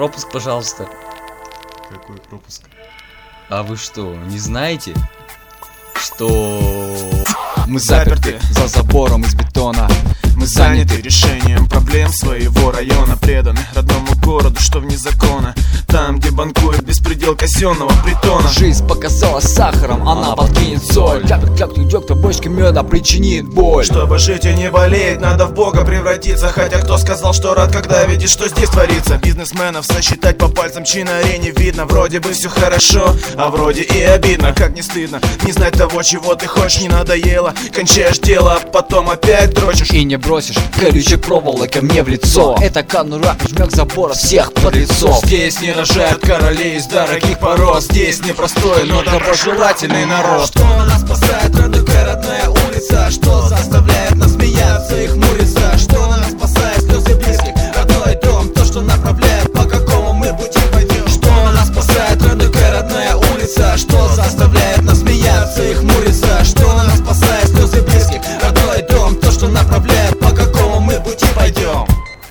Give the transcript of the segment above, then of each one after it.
пропуск, пожалуйста. Какой пропуск? А вы что, не знаете, что... Мы заперты за забором из бетона. Мы заняты решением проблем своего района, преданы родному городу, что вне закона. Там, где банкует беспредел казенного притона. Жизнь показалась сахаром, она подкинет соль. Как идет, кто бочки меда причинит боль. Чтобы жить и не болеть, надо в Бога превратиться. Хотя кто сказал, что рад, когда видишь, что здесь творится. Бизнесменов сосчитать по пальцам, чьи на арене видно. Вроде бы все хорошо, а вроде и обидно. Как не стыдно не знать того, чего ты хочешь, не надоело. Кончаешь дело, а потом опять дрочишь. И не бросишь колючей проволокой мне в лицо. Это конура, жмёк забора всех подлецов. Здесь не рожают королей из дорогих пород. Здесь непростой, но доброжелательный народ. Что нас спасает, родная родная улица? Что заставляет нас смеяться и хмуриться? Что нас спасает, слезы близких, родной дом? То, что направляет, по какому мы пути пойдем. Что нас спасает, родная родная улица? Что заставляет нас смеяться и хмуриться? Что нас спасает, слезы близких, родной дом? То, что направляет, по какому мы пути пойдем.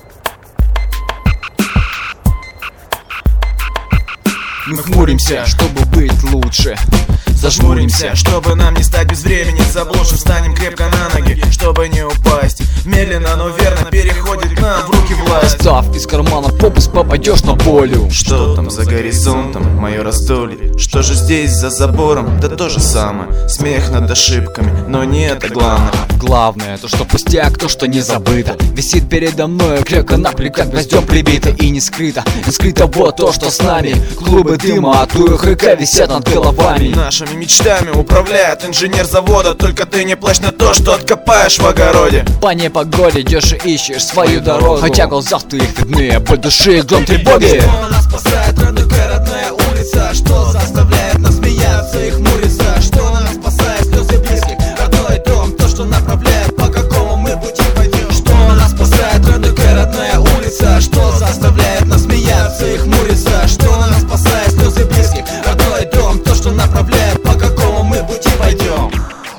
Мы хмуримся, чтобы быть лучше. Зажмуримся, чтобы нам не стать без времени заблудшим. Встанем крепко на ноги, чтобы не упасть. Медленно, но верно переходит к нам в руки власть. Достав из кармана попуск, попадешь на волю. Что там за горизонтом, мое раздолье? Что же здесь за забором? Да то же самое. Смех над ошибками, но не это главное. Главное, то что пустяк, то что не забыто. Висит передо мной крепко наклик, как гвоздем прибито. И не скрыто вот то, что с нами. Клубы дыма, от УХК висят над головами. Нашими мечтами управляет инженер завода. Только ты не плачь на то, что откопаешь в огороде. По непогоде идешь и ищешь свою дорогу. Хотя в глазах твоих видны боль души и гром тревоги. Что нас спасает, родная улица? Что заставляет нас смеяться и хмуриться? Что нас спасает, слезы близких, родной дом? То, что направляет, по какому мы пути пойдем. Что нас спасает, родная улица? Что заставляет нас смеяться и хмуриться? Что нас спасает, слезы близких, родной дом? То, что направляет, по какому мы пути пойдем.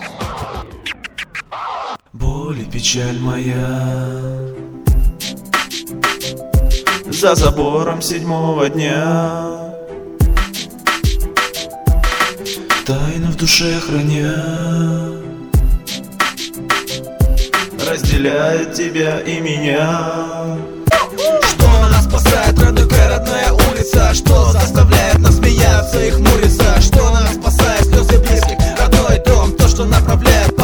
Боль и печаль моя за забором 7-го дня, тайну в душе храня, разделяет тебя и меня. Что нас спасает, родная улица? Что заставляет нас смеяться и хмуриться? Что нас спасает, слезы близких, родной дом? То, что направляет